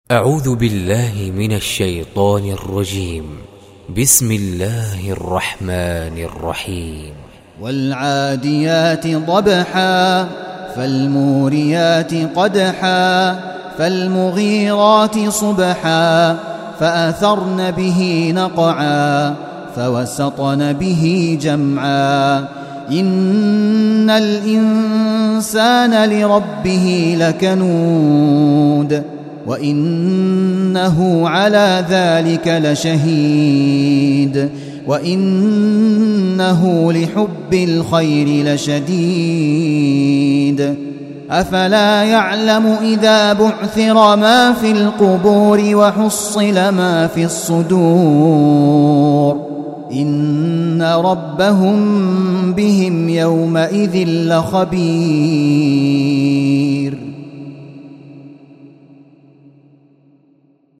أعوذ بالله من الشيطان الرجيم. بسم الله الرحمن الرحيم. والعاديات ضبحا فالموريات قدحا فالمغيرات صبحا فأثرن به نقعا فوسطن به جمعا إن الإنسان لربه لكنود وإنه على ذلك لشهيد وإنه لحب الخير لشديد أفلا يعلم إذا بعثر ما في القبور وحصل ما في الصدور إن ربهم بهم يومئذ لخبير.